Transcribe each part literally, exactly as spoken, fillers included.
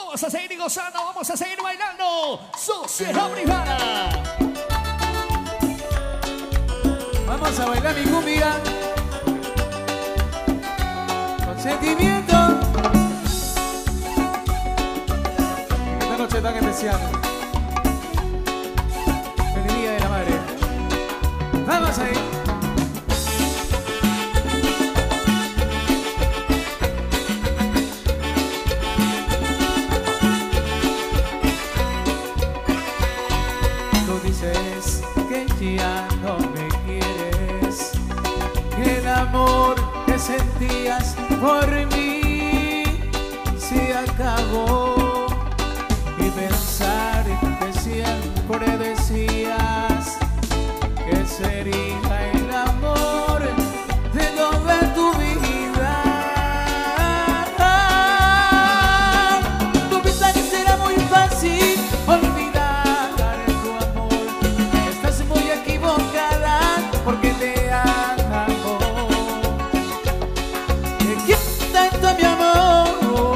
Vamos a seguir gozando, vamos a seguir bailando. Sociedad Privada. Vamos a bailar mi cumbia con sentimiento. Esta noche tan especial. Feliz Día de la Madre. Vamos ahí. Tú dices que ya no me quieres, que el amor que sentías por mí se acabó, y pensar que siempre decías que sería el amor de toda tu vida. Tú piensas que será muy fácil olvidar tu amor. Estás muy equivocada porque te amo. Te quiero tanto, mi amor.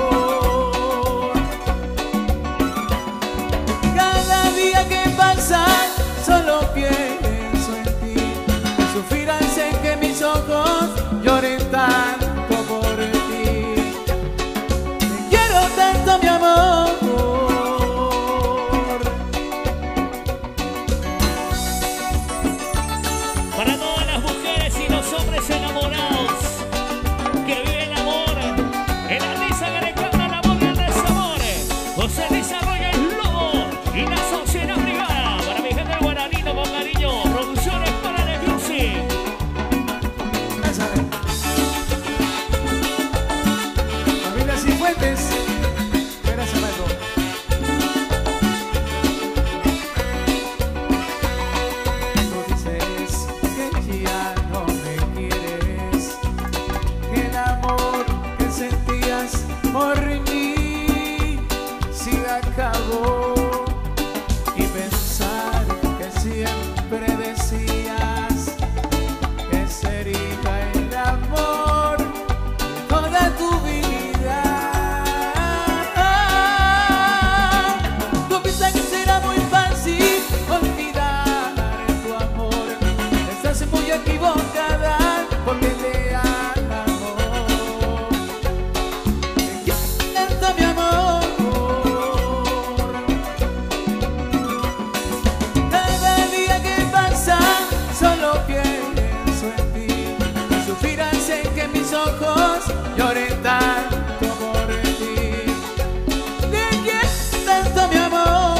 Cada día que pasa solo pienso en ti. Sufrir hace que mis ojos lloren tanto por ti. Te quiero tanto, mi amor. Para todas las mujeres y los hombres enamorados que viven el amor, en la risa que le canta el amor y el desamor, José desarrolla el lobo y la Sociedad Privada. Para mi gente del Guaranito con cariño, producciones para el Music. Pásale. Familia Cifuentes. Gracias, Marco. Tú dices que ya no me quieres, que el amor que sentías por mí se acabó, y pensar que siempre decías que sería el amor de toda tu vida. Tú piensas que será muy fácil olvidar tu amor. Estás muy equivocada porque te amo. Te quiero tanto, mi amor. Cada día que pasa solo pienso en ti. Sufrir hace que mis ojos lloren tanto por ti. Te quiero tanto, mi amor.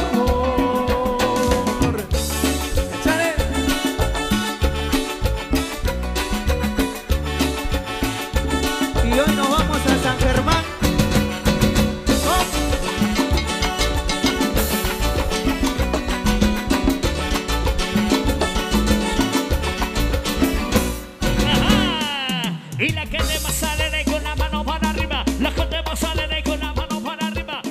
Échale. Y hoy no